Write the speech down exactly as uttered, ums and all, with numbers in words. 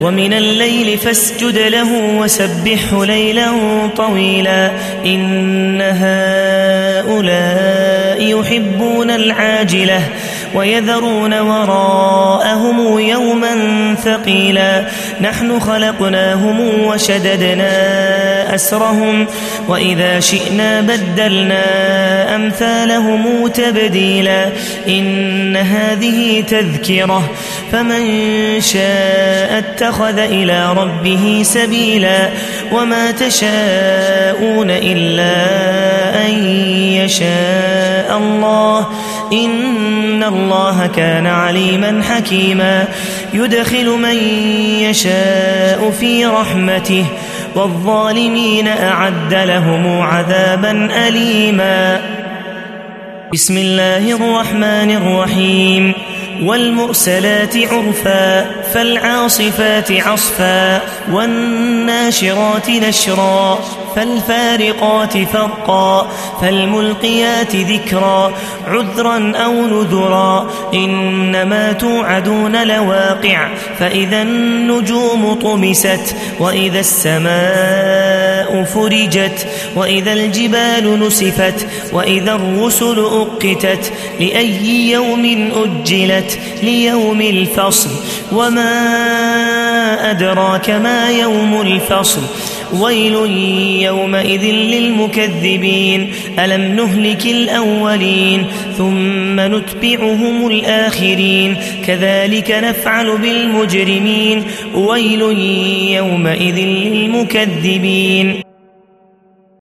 ومن الليل فاسجد له وسبحه ليلا طويلا إن هؤلاء يحبون العاجلة ويذرون وراءهم يوما ثقيلا نحن خلقناهم وشددنا أسرهم وإذا شئنا بدلنا أمثالهم تبديلا إن هذه تذكرة فمن شاء اتخذ إلى ربه سبيلا وما تشاءون إلا أن يشاء الله إن الله كان عليما حكيما يدخل من يشاء في رحمته والظالمين أعد لهم عذابا أليما بسم الله الرحمن الرحيم والمرسلات عرفا فالعاصفات عصفا والناشرات نشرا فالفارقات فرقا فالملقيات ذكرا عذرا أو نذرا إنما توعدون لواقع فإذا النجوم طمست وإذا السماء فرجت وإذا الجبال نسفت وإذا الرسل أقتت لأي يوم أجلت ليوم الفصل وما أدراك ما يوم الفصل ويل يومئذ للمكذبين ألم نهلك الأولين ثم نتبعهم الآخرين كذلك نفعل بالمجرمين ويل يومئذ للمكذبين